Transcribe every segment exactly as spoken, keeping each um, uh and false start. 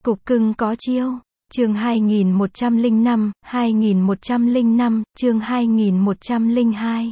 Cục cưng có chiêu. Chương hai nghìn một trăm lẻ năm, hai nghìn một trăm lẻ năm, chương hai nghìn một trăm lẻ hai.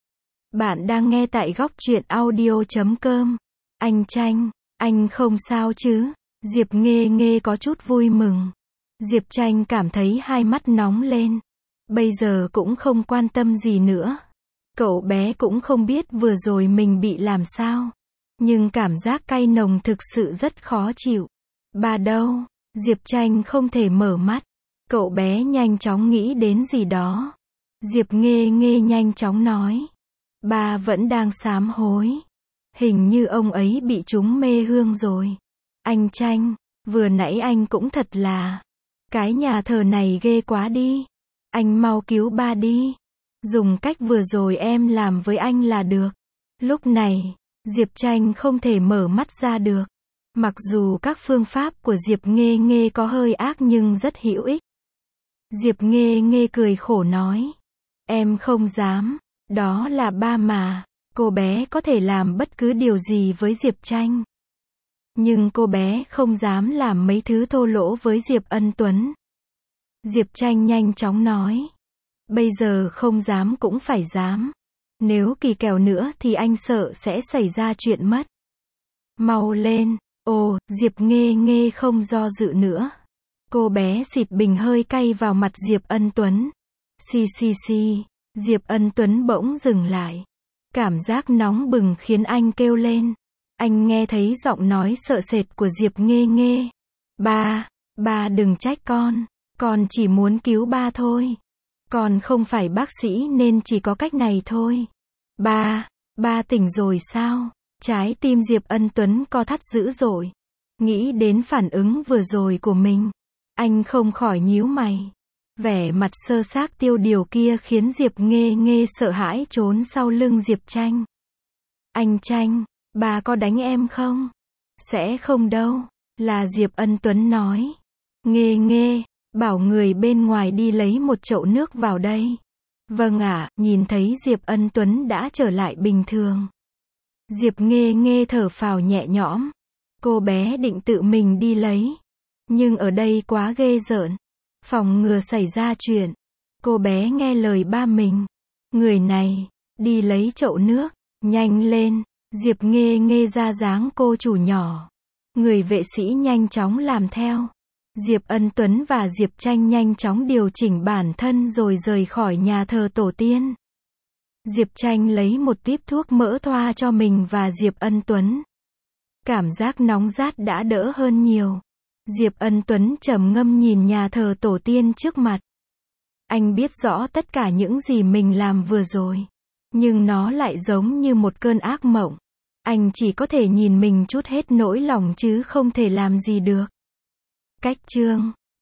Bạn đang nghe tại góc truyện audio chấm com. Anh Tranh, anh không sao chứ? Diệp Nghê Nghê có chút vui mừng. Diệp Tranh cảm thấy hai mắt nóng lên. Bây giờ cũng không quan tâm gì nữa. Cậu bé cũng không biết vừa rồi mình bị làm sao. Nhưng cảm giác cay nồng thực sự rất khó chịu. Ba đâu? Diệp Tranh không thể mở mắt. Cậu bé nhanh chóng nghĩ đến gì đó. Diệp Nghê Nghê nhanh chóng nói. Ba vẫn đang sám hối. Hình như ông ấy bị trúng mê hương rồi. Anh Tranh, vừa nãy anh cũng thật là. Cái nhà thờ này ghê quá đi. Anh mau cứu ba đi. Dùng cách vừa rồi em làm với anh là được. Lúc này, Diệp Tranh không thể mở mắt ra được. Mặc dù các phương pháp của Diệp Nghê Nghê có hơi ác nhưng rất hữu ích. Diệp Nghê Nghê cười khổ nói. Em không dám, đó là ba mà. Cô bé có thể làm bất cứ điều gì với Diệp Tranh. Nhưng cô bé không dám làm mấy thứ thô lỗ với Diệp Ân Tuấn. Diệp Tranh nhanh chóng nói. Bây giờ không dám cũng phải dám. Nếu kỳ kèo nữa thì anh sợ sẽ xảy ra chuyện mất. Mau lên. Ồ, Diệp Nghê Nghê không do dự nữa. Cô bé xịt bình hơi cay vào mặt Diệp Ân Tuấn. Xì xì xì, Diệp Ân Tuấn bỗng dừng lại. Cảm giác nóng bừng khiến anh kêu lên. Anh nghe thấy giọng nói sợ sệt của Diệp Nghê Nghê. Ba, ba đừng trách con. Con chỉ muốn cứu ba thôi. Con không phải bác sĩ nên chỉ có cách này thôi. Ba, ba tỉnh rồi sao? Trái tim Diệp Ân Tuấn co thắt dữ dội. Nghĩ đến phản ứng vừa rồi của mình. Anh không khỏi nhíu mày. Vẻ mặt sơ xác tiêu điều kia khiến Diệp Nghê Nghê sợ hãi trốn sau lưng Diệp Tranh. Anh Tranh, bà có đánh em không? Sẽ không đâu, là Diệp Ân Tuấn nói. Nghê Nghê, bảo người bên ngoài đi lấy một chậu nước vào đây. Vâng ạ, nhìn thấy Diệp Ân Tuấn đã trở lại bình thường. Diệp Nghê Nghê thở phào nhẹ nhõm. Cô bé định tự mình đi lấy. Nhưng ở đây quá ghê rợn. Phòng ngừa xảy ra chuyện. Cô bé nghe lời ba mình. Người này, đi lấy chậu nước. Nhanh lên. Diệp Nghê Nghê ra dáng cô chủ nhỏ. Người vệ sĩ nhanh chóng làm theo. Diệp Ân Tuấn và Diệp Tranh nhanh chóng điều chỉnh bản thân rồi rời khỏi nhà thờ tổ tiên. Diệp Tranh lấy một típ thuốc mỡ thoa cho mình và Diệp Ân Tuấn. Cảm giác nóng rát đã đỡ hơn nhiều. Diệp Ân Tuấn trầm ngâm nhìn nhà thờ tổ tiên trước mặt. Anh biết rõ tất cả những gì mình làm vừa rồi. Nhưng nó lại giống như một cơn ác mộng. Anh chỉ có thể nhìn mình trút hết nỗi lòng chứ không thể làm gì được. Cách chương